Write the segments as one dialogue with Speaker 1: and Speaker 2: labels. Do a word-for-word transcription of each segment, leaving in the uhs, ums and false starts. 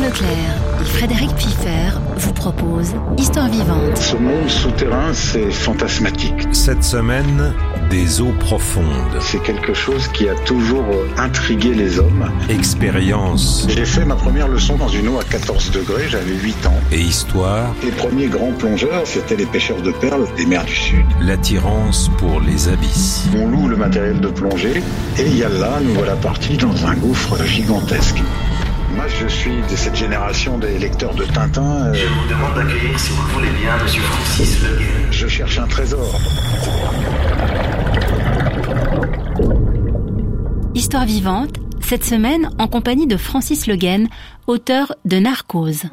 Speaker 1: Leclerc et Frédéric Piffer vous proposent Histoire vivante.
Speaker 2: Ce monde souterrain, c'est fantasmatique.
Speaker 3: Cette semaine, des eaux profondes.
Speaker 2: C'est quelque chose qui a toujours intrigué les hommes.
Speaker 3: Expérience.
Speaker 2: J'ai fait ma première leçon dans une eau à quatorze degrés, j'avais huit ans.
Speaker 3: Et histoire.
Speaker 2: Les premiers grands plongeurs, c'était les pêcheurs de perles des mers du Sud.
Speaker 3: L'attirance pour les abysses.
Speaker 2: On loue le matériel de plongée et yallah, nous voilà partis dans un gouffre gigantesque. Moi, je suis de cette génération des lecteurs de Tintin. Euh...
Speaker 4: Je vous demande d'accueillir, si vous le voulez bien, Monsieur Francis Le Guen.
Speaker 2: Je cherche un trésor.
Speaker 1: Histoire vivante, cette semaine en compagnie de Francis Le Guen, auteur de Narcose.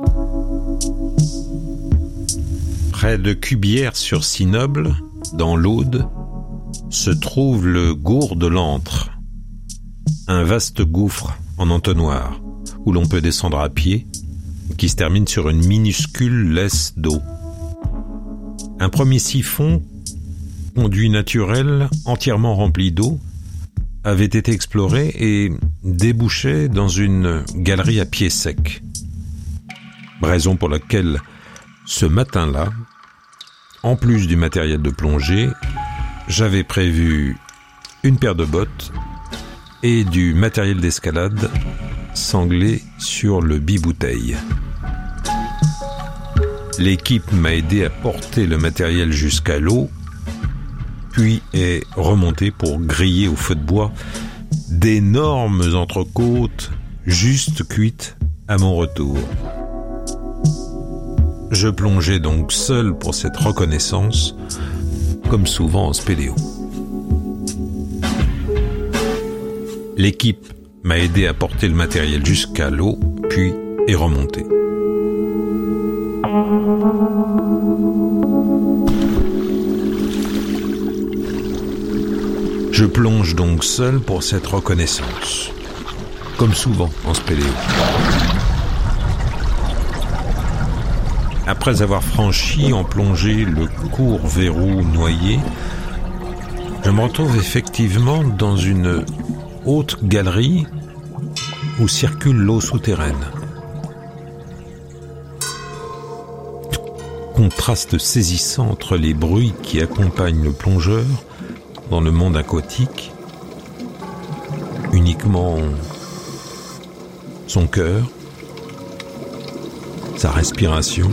Speaker 3: Près de Cubières-sur-Sinoble, dans l'Aude, se trouve le Gour de l'Antre, un vaste gouffre en entonnoir, où l'on peut descendre à pied, qui se termine sur une minuscule laisse d'eau. Un premier siphon, conduit naturel, entièrement rempli d'eau, avait été exploré et débouchait dans une galerie à pied sec. Raison pour laquelle, ce matin-là, en plus du matériel de plongée, j'avais prévu une paire de bottes et du matériel d'escalade sanglé sur le bibouteille. L'équipe m'a aidé à porter le matériel jusqu'à l'eau, puis est remontée pour griller au feu de bois d'énormes entrecôtes juste cuites à mon retour. Je plongeais donc seul pour cette reconnaissance, comme souvent en spéléo. L'équipe m'a aidé à porter le matériel jusqu'à l'eau, puis est remonté. Je plonge donc seul pour cette reconnaissance, comme souvent en spéléo. Après avoir franchi en plongée le court verrou noyé, je me retrouve effectivement dans une haute galerie où circule l'eau souterraine. Contraste saisissant entre les bruits qui accompagnent le plongeur dans le monde aquatique, uniquement son cœur, sa respiration,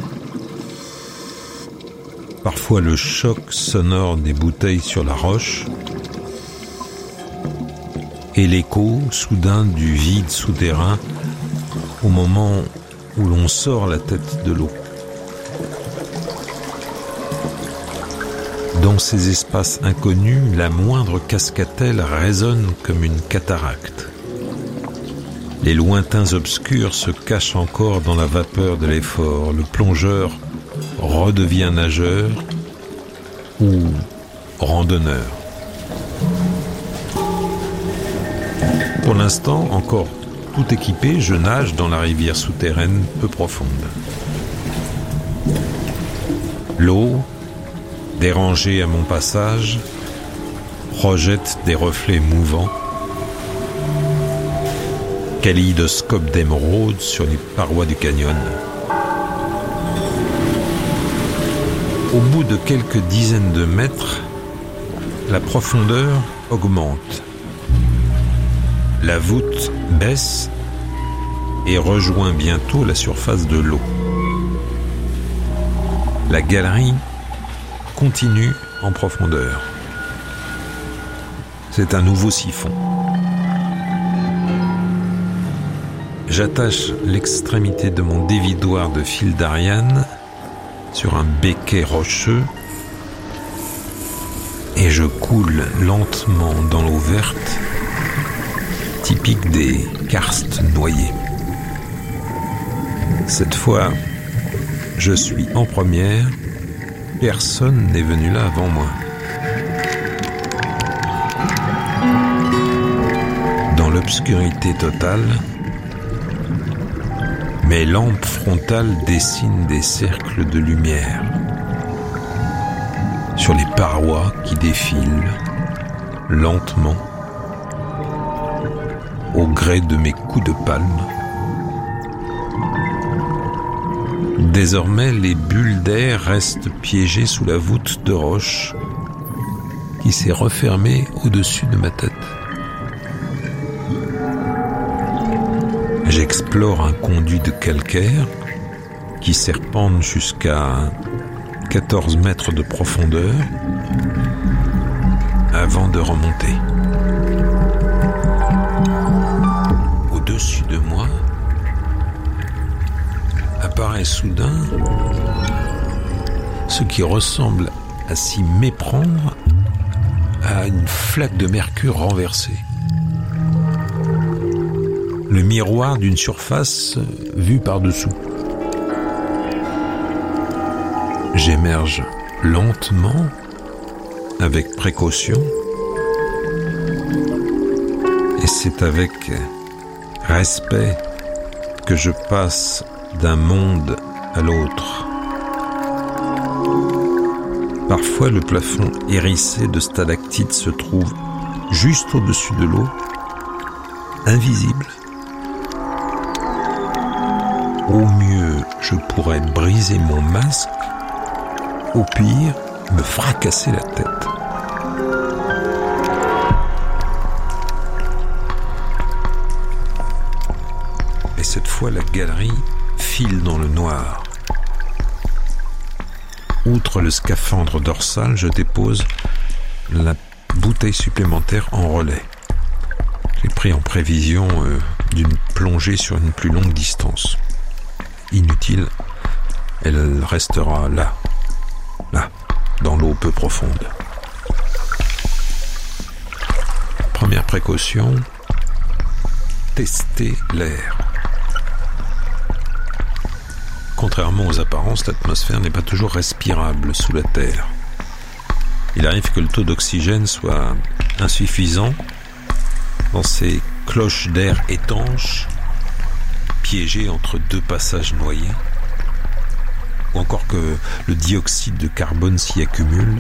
Speaker 3: parfois le choc sonore des bouteilles sur la roche, et l'écho soudain du vide souterrain au moment où l'on sort la tête de l'eau. Dans ces espaces inconnus, la moindre cascatelle résonne comme une cataracte. Les lointains obscurs se cachent encore dans la vapeur de l'effort. Le plongeur redevient nageur ou randonneur. Pour l'instant, encore tout équipé, je nage dans la rivière souterraine peu profonde. L'eau, dérangée à mon passage, projette des reflets mouvants, kaléidoscope d'émeraude sur les parois du canyon. Au bout de quelques dizaines de mètres, la profondeur augmente. La voûte baisse et rejoint bientôt la surface de l'eau. La galerie continue en profondeur. C'est un nouveau siphon. J'attache l'extrémité de mon dévidoir de fil d'Ariane sur un béquet rocheux et je coule lentement dans l'eau verte, typique des karstes noyés. Cette fois, je suis en première, personne n'est venu là avant moi. Dans l'obscurité totale, mes lampes frontales dessinent des cercles de lumière sur les parois qui défilent lentement au gré de mes coups de palme Désormais, les bulles d'air restent piégées sous la voûte de roche qui s'est refermée au-dessus de ma tête. J'explore un conduit de calcaire qui serpente jusqu'à quatorze mètres de profondeur avant de remonter. Au-dessus de moi apparaît soudain ce qui ressemble à s'y méprendre à une flaque de mercure renversée. Le miroir d'une surface vue par-dessous. J'émerge lentement, avec précaution, et c'est avec respect que je passe d'un monde à l'autre. Parfois, le plafond hérissé de stalactites se trouve juste au-dessus de l'eau, invisible. Au mieux, je pourrais briser mon masque, au pire, me fracasser la tête. Et cette fois, la galerie file dans le noir. Outre le scaphandre dorsal, je dépose la bouteille supplémentaire en relais. J'ai pris en prévision euh, d'une plongée sur une plus longue distance. Inutile, elle restera là, là, dans l'eau peu profonde. Première précaution, tester l'air. Contrairement aux apparences, l'atmosphère n'est pas toujours respirable sous la Terre. Il arrive que le taux d'oxygène soit insuffisant dans ces cloches d'air étanches, piégées entre deux passages noyés, ou encore que le dioxyde de carbone s'y accumule.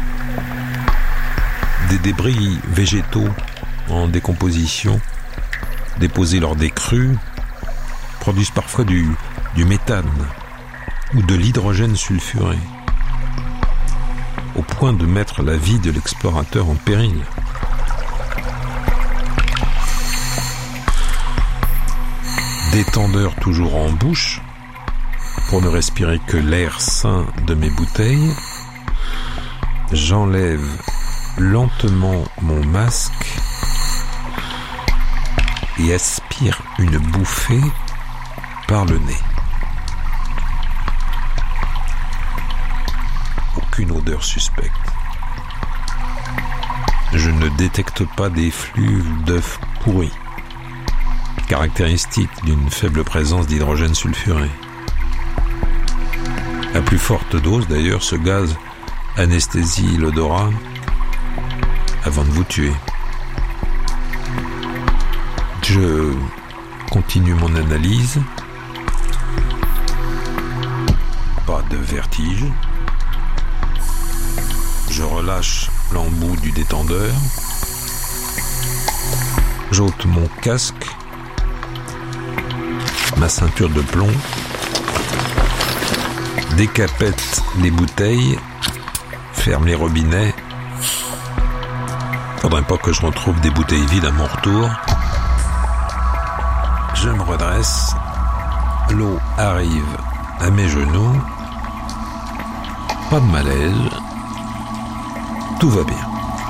Speaker 3: Des débris végétaux en décomposition, déposés lors des crues, produisent parfois du, du méthane ou de l'hydrogène sulfuré, au point de mettre la vie de l'explorateur en péril. Détendeur toujours en bouche, pour ne respirer que l'air sain de mes bouteilles, j'enlève lentement mon masque et aspire une bouffée par le nez. Aucune odeur suspecte. Je ne détecte pas d'effluves d'œufs pourris, caractéristique d'une faible présence d'hydrogène sulfuré. À plus forte dose, d'ailleurs, ce gaz anesthésie l'odorat avant de vous tuer. Je continue mon analyse. Pas de vertige. Je relâche l'embout du détendeur. J'ôte mon casque, ma ceinture de plomb, décapette les bouteilles, ferme les robinets. Faudrait pas que je retrouve des bouteilles vides à mon retour. Je me redresse, l'eau arrive à mes genoux, pas de malaise, tout va bien.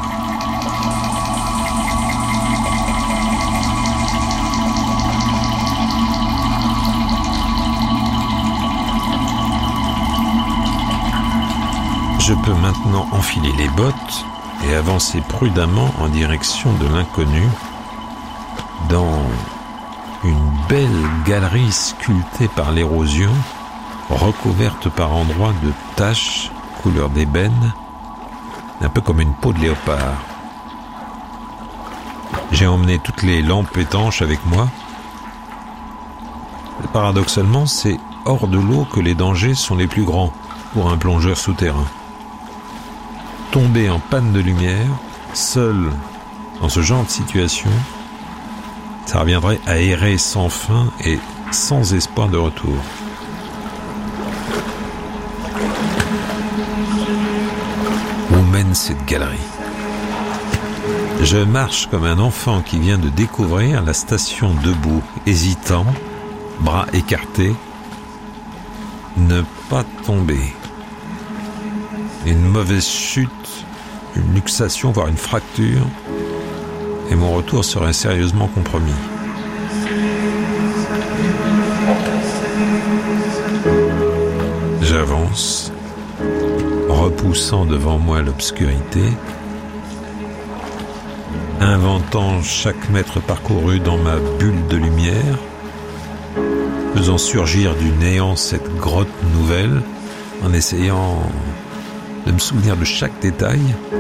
Speaker 3: Je peux maintenant enfiler les bottes et avancer prudemment en direction de l'inconnu dans une belle galerie sculptée par l'érosion, recouverte par endroits de taches couleur d'ébène, un peu comme une peau de léopard. J'ai emmené toutes les lampes étanches avec moi. Paradoxalement, c'est hors de l'eau que les dangers sont les plus grands pour un plongeur souterrain. Tomber en panne de lumière, seul dans ce genre de situation, ça reviendrait à errer sans fin et sans espoir de retour. Où mène cette galerie ? Je marche comme un enfant qui vient de découvrir la station debout, hésitant, bras écartés. Ne pas tomber. Une mauvaise chute, une luxation, voire une fracture, et mon retour serait sérieusement compromis. J'avance, repoussant devant moi l'obscurité, inventant chaque mètre parcouru dans ma bulle de lumière, faisant surgir du néant cette grotte nouvelle, en essayant de me souvenir de chaque détail.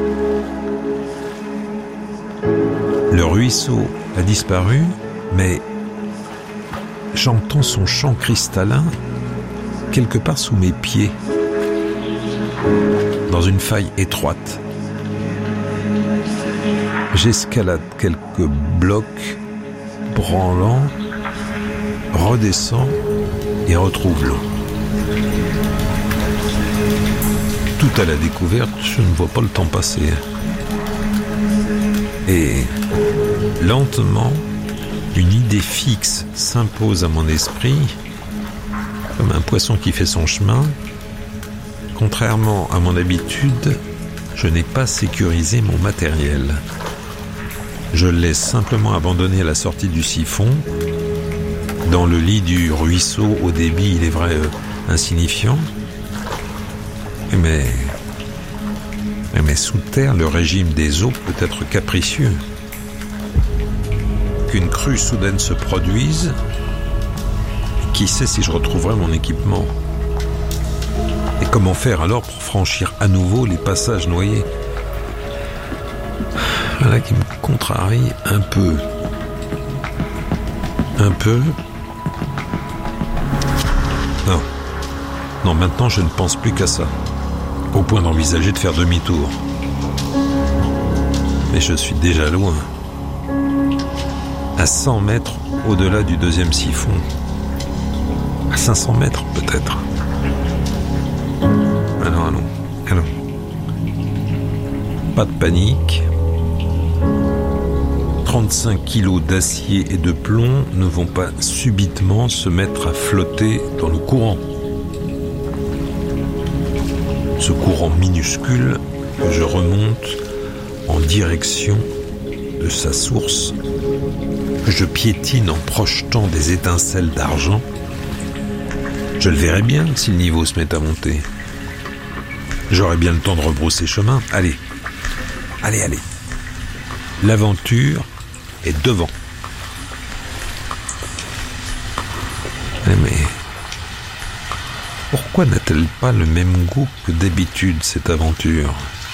Speaker 3: Le ruisseau a disparu, mais j'entends son chant cristallin quelque part sous mes pieds, dans une faille étroite. J'escalade quelques blocs branlants, redescends et retrouve l'eau. Tout à la découverte, je ne vois pas le temps passer. Et lentement, une idée fixe s'impose à mon esprit, comme un poisson qui fait son chemin. Contrairement à mon habitude, je n'ai pas sécurisé mon matériel. Je le laisse simplement abandonné à la sortie du siphon, dans le lit du ruisseau au débit, il est vrai, euh, insignifiant. Mais, mais sous terre, le régime des eaux peut être capricieux. Qu'une crue soudaine se produise, qui sait si je retrouverai mon équipement? Et comment faire alors pour franchir à nouveau les passages noyés? Voilà qui me contrarie un peu. Un peu. Non. Non, maintenant je ne pense plus qu'à ça. Au point d'envisager de faire demi-tour. Mais je suis déjà loin. À cent mètres au-delà du deuxième siphon. À cinq cents mètres peut-être. Allons, allons, allons. Pas de panique. trente-cinq kilos d'acier et de plomb ne vont pas subitement se mettre à flotter dans le courant. Ce courant minuscule que je remonte en direction de sa source, que je piétine en projetant des étincelles d'argent. Je le verrai bien si le niveau se met à monter. J'aurai bien le temps de rebrousser chemin. Allez, allez, allez. L'aventure est devant. Mais pourquoi n'a-t-elle pas le même goût que d'habitude, cette aventure?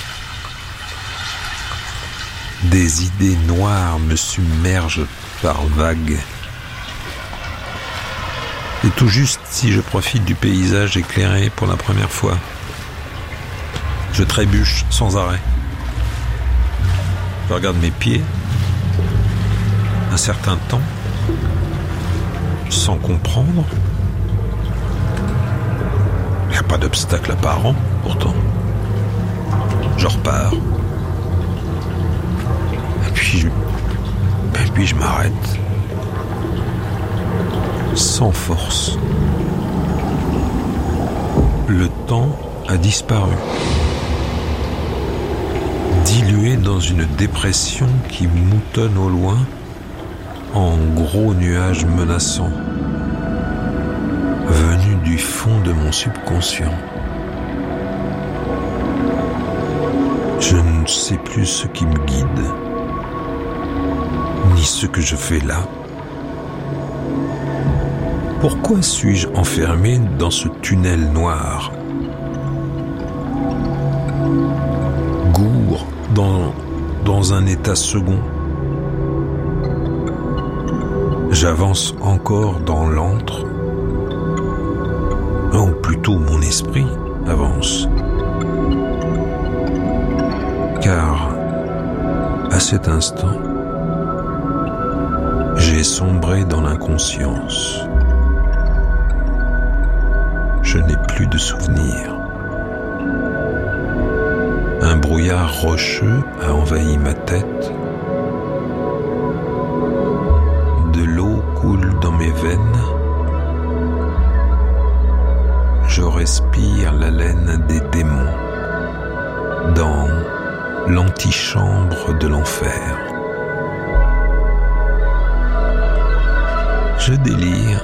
Speaker 3: Des idées noires me submergent par vagues. Et tout juste si je profite du paysage éclairé pour la première fois. Je trébuche sans arrêt. Je regarde mes pieds, un certain temps, sans comprendre. Il n'y a pas d'obstacle apparent, pourtant. Je repars. Et puis, je... Et puis je m'arrête. Sans force. Le temps a disparu. Dilué dans une dépression qui moutonne au loin en gros nuages menaçants, venus du fond de mon subconscient. Je ne sais plus ce qui me guide, ni ce que je fais là. Pourquoi suis-je enfermé dans ce tunnel noir? Gourd dans, dans un état second. J'avance encore dans l'antre, ou plutôt mon esprit avance. Car, à cet instant, j'ai sombré dans l'inconscience. je n'ai plus de souvenirs. Un brouillard rocheux a envahi ma tête. De l'eau coule dans mes veines. Je respire l'haleine des démons dans l'antichambre de l'enfer. Je délire.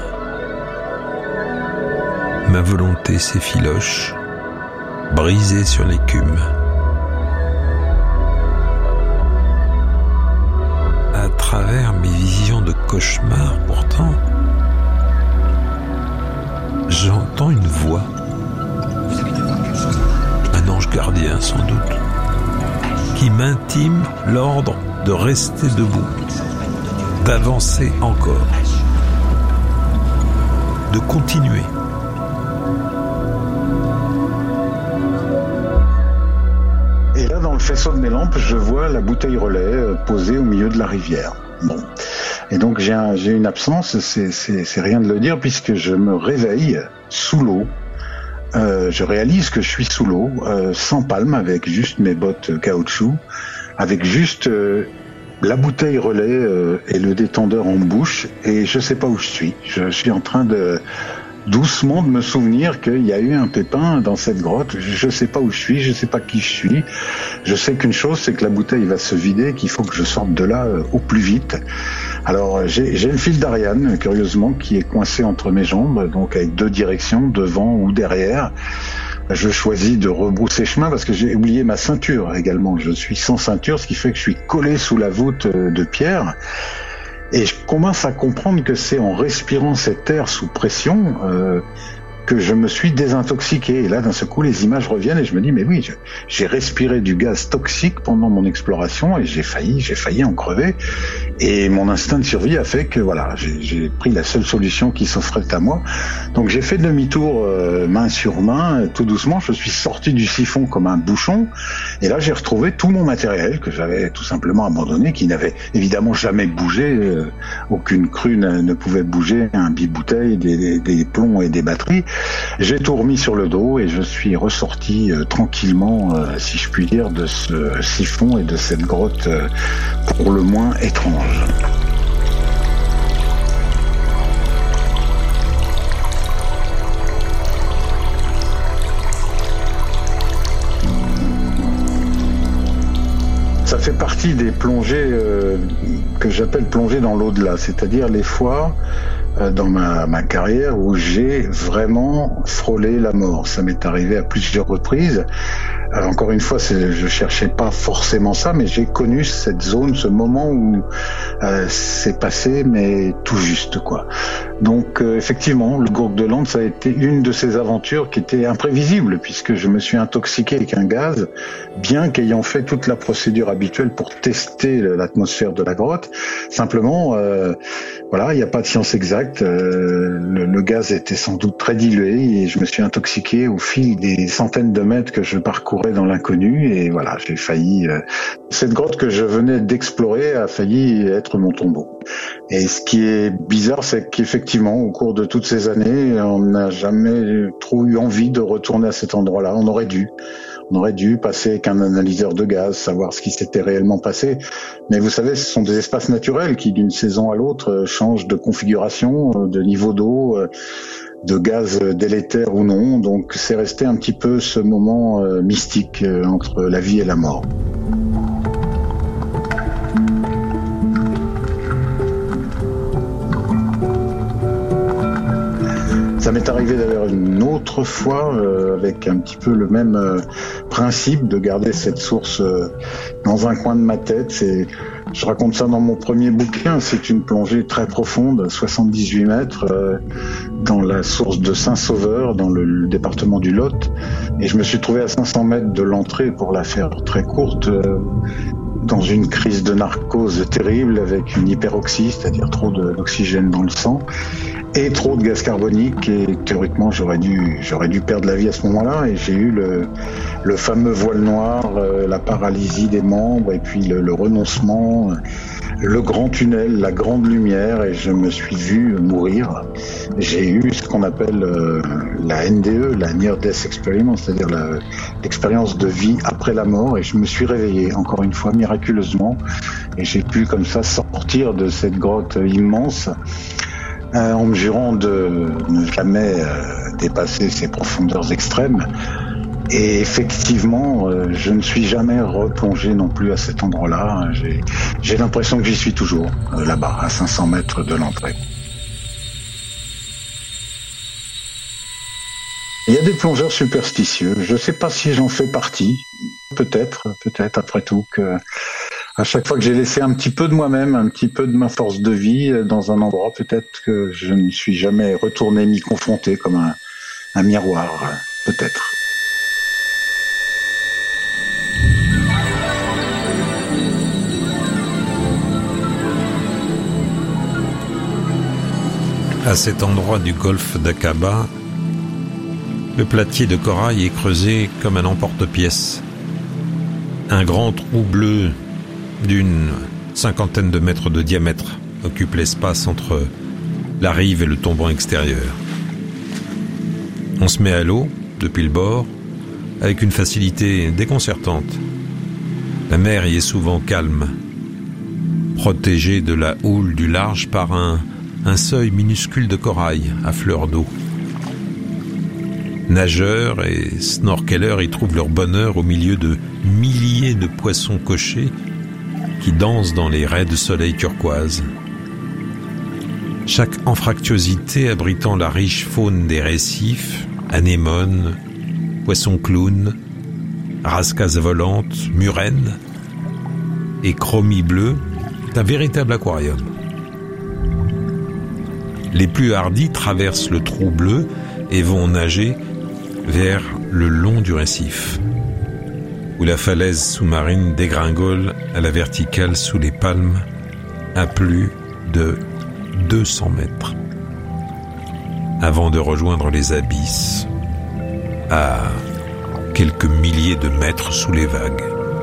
Speaker 3: Ma volonté s'effiloche, brisée sur l'écume. À travers mes visions de cauchemar, pourtant, j'entends une voix. Un ange gardien, sans doute, qui m'intime l'ordre de rester debout, d'avancer encore, de continuer.
Speaker 2: Et là, dans le faisceau de mes lampes, je vois la bouteille relais posée au milieu de la rivière. Bon. Et donc, j'ai, un, j'ai une absence, c'est, c'est, c'est rien de le dire, puisque je me réveille sous l'eau. Euh, je réalise que je suis sous l'eau, euh, sans palme, avec juste mes bottes caoutchouc, avec juste euh, la bouteille relais euh, et le détendeur en bouche, et je sais pas où je suis. Je suis en train de doucement de me souvenir qu'il y a eu un pépin dans cette grotte. Je sais pas où je suis, je sais pas qui je suis. Je sais qu'une chose, c'est que la bouteille va se vider, qu'il faut que je sorte de là euh, au plus vite. Alors j'ai, j'ai le fil d'Ariane, curieusement, qui est coincé entre mes jambes, donc avec deux directions, devant ou derrière. Je choisis de rebrousser chemin parce que j'ai oublié ma ceinture également. Je suis sans ceinture, ce qui fait que je suis collé sous la voûte de pierre. Et je commence à comprendre que c'est en respirant cet air sous pression euh, que je me suis désintoxiqué. Et là, d'un seul coup, les images reviennent et je me dis, mais oui, je, j'ai respiré du gaz toxique pendant mon exploration et j'ai failli, j'ai failli en crever. Et mon instinct de survie a fait que, voilà, j'ai, j'ai pris la seule solution qui s'offrait à moi. Donc j'ai fait demi-tour euh, main sur main, tout doucement. Je suis sorti du siphon comme un bouchon. Et là, j'ai retrouvé tout mon matériel que j'avais tout simplement abandonné, qui n'avait évidemment jamais bougé. Euh, aucune crue ne, ne pouvait bouger, un bibouteille, des, des, des plombs et des batteries. J'ai tout remis sur le dos et je suis ressorti euh, tranquillement, euh, si je puis dire, de ce siphon et de cette grotte euh, pour le moins étrange. Ça fait partie des plongées euh, que j'appelle plongées dans l'au-delà, c'est-à-dire les fois euh, dans ma, ma carrière où j'ai vraiment frôlé la mort. Ça m'est arrivé à plusieurs reprises. Euh, encore une fois, c'est, je cherchais pas forcément ça, mais j'ai connu cette zone, ce moment où euh, c'est passé, mais tout juste, quoi. Donc, euh, effectivement, le Gourgue de Lande, ça a été une de ces aventures qui était imprévisible, puisque je me suis intoxiqué avec un gaz, bien qu'ayant fait toute la procédure habituelle pour tester l'atmosphère de la grotte. Simplement, euh, voilà, il n'y a pas de science exacte. Euh, le, le gaz était sans doute très dilué et je me suis intoxiqué au fil des centaines de mètres que je parcourais dans l'inconnu. Et voilà, j'ai failli... Euh, cette grotte que je venais d'explorer a failli être mon tombeau. Et ce qui est bizarre, c'est qu'effectivement, au cours de toutes ces années, on n'a jamais trop eu envie de retourner à cet endroit-là. On aurait dû. On aurait dû passer avec un analyseur de gaz, savoir ce qui s'était réellement passé. Mais vous savez, ce sont des espaces naturels qui, d'une saison à l'autre, changent de configuration, de niveau d'eau, de gaz délétère ou non. Donc c'est resté un petit peu ce moment mystique entre la vie et la mort. Ça m'est arrivé d'ailleurs une autre fois euh, avec un petit peu le même euh, principe de garder cette source euh, dans un coin de ma tête. C'est, je raconte ça dans mon premier bouquin, c'est une plongée très profonde, soixante-dix-huit mètres, euh, dans la source de Saint-Sauveur, dans le, le département du Lot. Et je me suis trouvé à cinq cents mètres de l'entrée, pour la faire très courte, euh, dans une crise de narcose terrible avec une hyperoxie, c'est-à-dire trop de, d'oxygène dans le sang. Et trop de gaz carbonique, et théoriquement j'aurais dû j'aurais dû perdre la vie à ce moment-là, et j'ai eu le le fameux voile noir, euh, la paralysie des membres et puis le, le renoncement, le grand tunnel, la grande lumière, et je me suis vu mourir. J'ai eu ce qu'on appelle euh, la N D E, la Near Death Experience, c'est-à-dire la, l'expérience de vie après la mort, et je me suis réveillé, encore une fois, miraculeusement, et j'ai pu comme ça sortir de cette grotte immense, euh, en me jurant de ne jamais euh, dépasser ces profondeurs extrêmes. Et effectivement, euh, je ne suis jamais replongé non plus à cet endroit-là. J'ai, j'ai l'impression que j'y suis toujours, euh, là-bas, à cinq cents mètres de l'entrée. Il y a des plongeurs superstitieux. Je ne sais pas si j'en fais partie. Peut-être, peut-être après tout, que à chaque fois que j'ai laissé un petit peu de moi-même, un petit peu de ma force de vie dans un endroit, peut-être que je ne suis jamais retourné m'y confronter comme un, un miroir, peut-être.
Speaker 3: À cet endroit du golfe d'Aqaba, le platier de corail est creusé comme un emporte-pièce. Un grand trou bleu d'une cinquantaine de mètres de diamètre occupe l'espace entre la rive et le tombant extérieur. On se met à l'eau, depuis le bord, avec une facilité déconcertante. La mer y est souvent calme, protégée de la houle du large par un un seuil minuscule de corail à fleur d'eau. Nageurs et snorkeleurs y trouvent leur bonheur au milieu de milliers de poissons cochers qui dansent dans les raies de soleil turquoise. Chaque anfractuosité abritant la riche faune des récifs, anémones, poissons clowns, rascasses volantes, murènes et chromies bleues, est un véritable aquarium. Les plus hardis traversent le trou bleu et vont nager vers le long du récif, où la falaise sous-marine dégringole à la verticale sous les palmes à plus de deux cents mètres, avant de rejoindre les abysses à quelques milliers de mètres sous les vagues.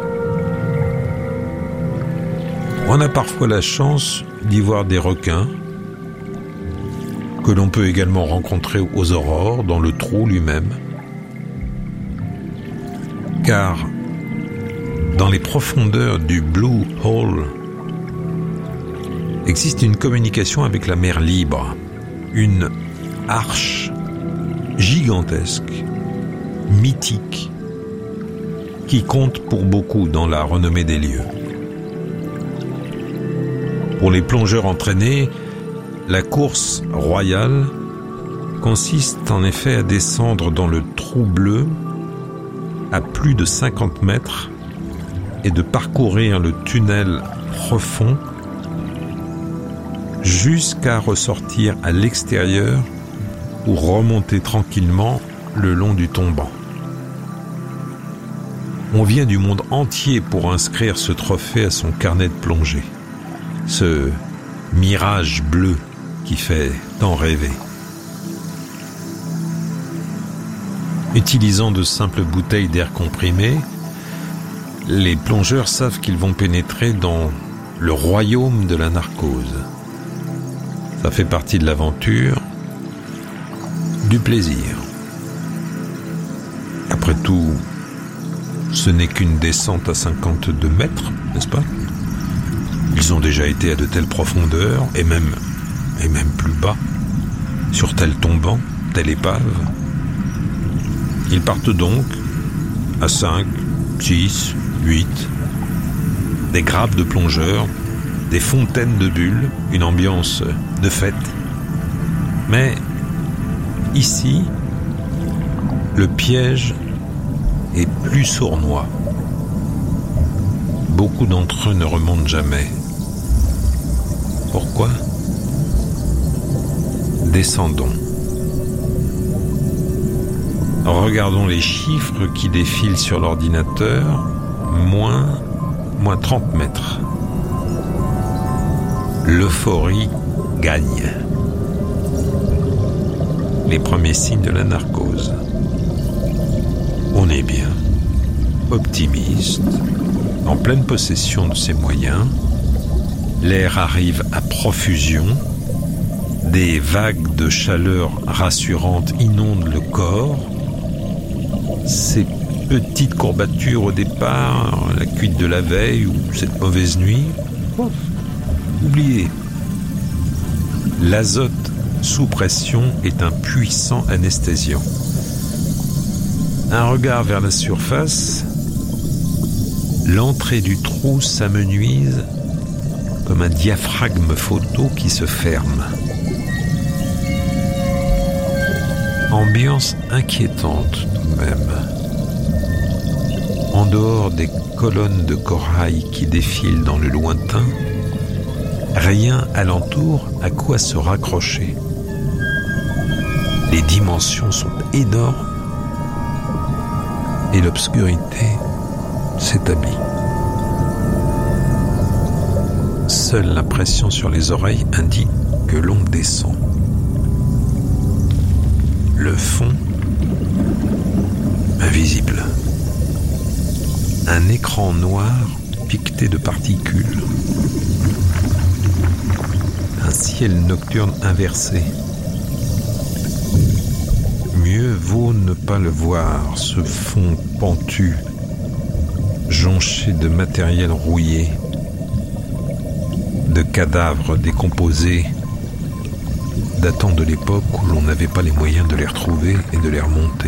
Speaker 3: On a parfois la chance d'y voir des requins, que l'on peut également rencontrer aux aurores, dans le trou lui-même. Car dans les profondeurs du Blue Hole existe une communication avec la mer libre, une arche gigantesque, mythique, qui compte pour beaucoup dans la renommée des lieux. Pour les plongeurs entraînés, la course royale consiste en effet à descendre dans le trou bleu à plus de cinquante mètres et de parcourir le tunnel profond jusqu'à ressortir à l'extérieur ou remonter tranquillement le long du tombant. On vient du monde entier pour inscrire ce trophée à son carnet de plongée, ce mirage bleu qui fait tant rêver. Utilisant de simples bouteilles d'air comprimé, les plongeurs savent qu'ils vont pénétrer dans le royaume de la narcose. Ça fait partie de l'aventure, du plaisir. Après tout, ce n'est qu'une descente à cinquante-deux mètres, n'est-ce pas ? Ils ont déjà été à de telles profondeurs, et même, et même plus bas, sur tel tombant, telle épave. Ils partent donc à cinq, six, huit, des grappes de plongeurs, des fontaines de bulles, une ambiance de fête. Mais ici, le piège est plus sournois. Beaucoup d'entre eux ne remontent jamais. Pourquoi ? Descendons. Regardons les chiffres qui défilent sur l'ordinateur. Moins, moins trente mètres. L'euphorie gagne. Les premiers signes de la narcose. On est bien, optimiste, en pleine possession de ses moyens. L'air arrive à profusion. Des vagues de chaleur rassurante inondent le corps. Ces petites courbatures au départ, la cuite de la veille ou cette mauvaise nuit, oh, oubliez. L'azote sous pression est un puissant anesthésiant. Un regard vers la surface, l'entrée du trou s'amenuise comme un diaphragme photo qui se ferme. Ambiance inquiétante tout de même. En dehors des colonnes de corail qui défilent dans le lointain, rien alentour à quoi se raccrocher. Les dimensions sont énormes et l'obscurité s'établit. Seule la pression sur les oreilles indique que l'on descend. Le fond, invisible. Un écran noir piqueté de particules. Un ciel nocturne inversé. Mieux vaut ne pas le voir, ce fond pentu, jonché de matériel rouillé, de cadavres décomposés, datant de l'époque où l'on n'avait pas les moyens de les retrouver et de les remonter.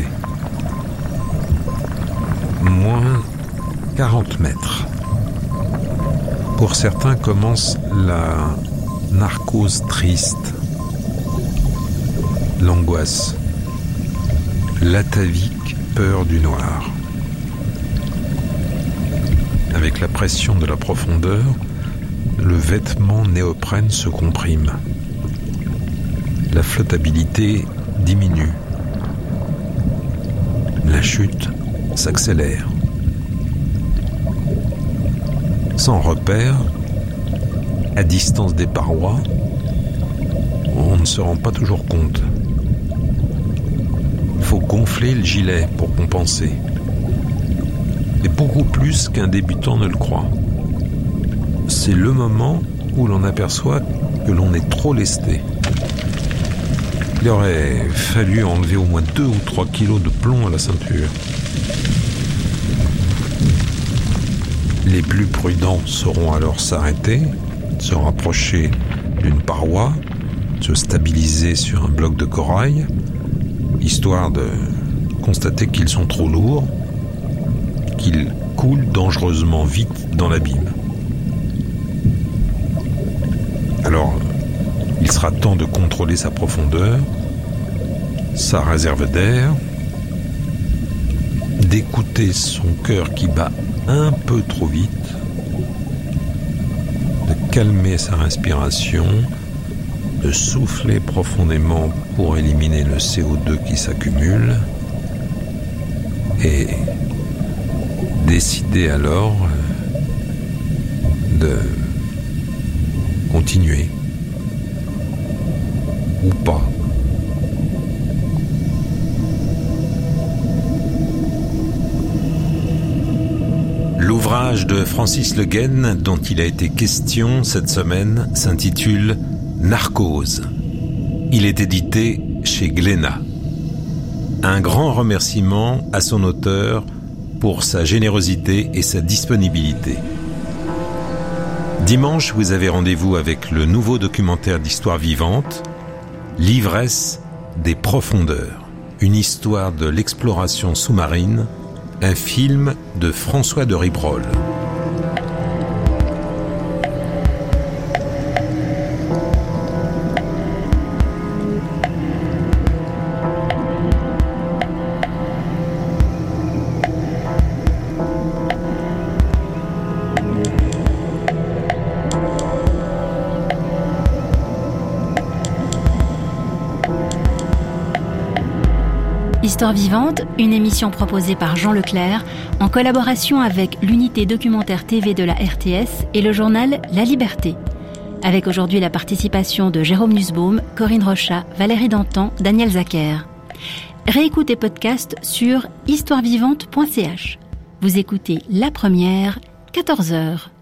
Speaker 3: Moins quarante mètres. Pour certains commence la narcose triste, l'angoisse, l'atavique peur du noir. Avec la pression de la profondeur, le vêtement néoprène se comprime. La flottabilité diminue. La chute s'accélère. Sans repère, à distance des parois, on ne se rend pas toujours compte. Il faut gonfler le gilet pour compenser. Et beaucoup plus qu'un débutant ne le croit. C'est le moment où l'on aperçoit que l'on est trop lesté. Il aurait fallu enlever au moins deux ou trois kilos de plomb à la ceinture. Les plus prudents sauront alors s'arrêter, se rapprocher d'une paroi, se stabiliser sur un bloc de corail, histoire de constater qu'ils sont trop lourds, qu'ils coulent dangereusement vite dans l'abîme. Alors, il sera temps de contrôler sa profondeur, sa réserve d'air, d'écouter son cœur qui bat un peu trop vite, de calmer sa respiration, de souffler profondément pour éliminer le C O deux qui s'accumule et décider alors de continuer ou pas. L'ouvrage de Francis Le Guesne dont il a été question cette semaine s'intitule Narcose. Il est édité chez Glénat. Un grand remerciement à son auteur pour sa générosité et sa disponibilité. Dimanche, vous avez rendez-vous avec le nouveau documentaire d'histoire vivante, L'ivresse des profondeurs, une histoire de l'exploration sous-marine, un film de François de Ribrol.
Speaker 1: Histoire vivante, une émission proposée par Jean Leclerc en collaboration avec l'unité documentaire T V de la R T S et le journal La Liberté. Avec aujourd'hui la participation de Jérôme Nussbaum, Corinne Rochat, Valérie Dantan, Daniel Zacher. Réécoute et podcast sur histoire vivante point c h. Vous écoutez La Première, quatorze heures.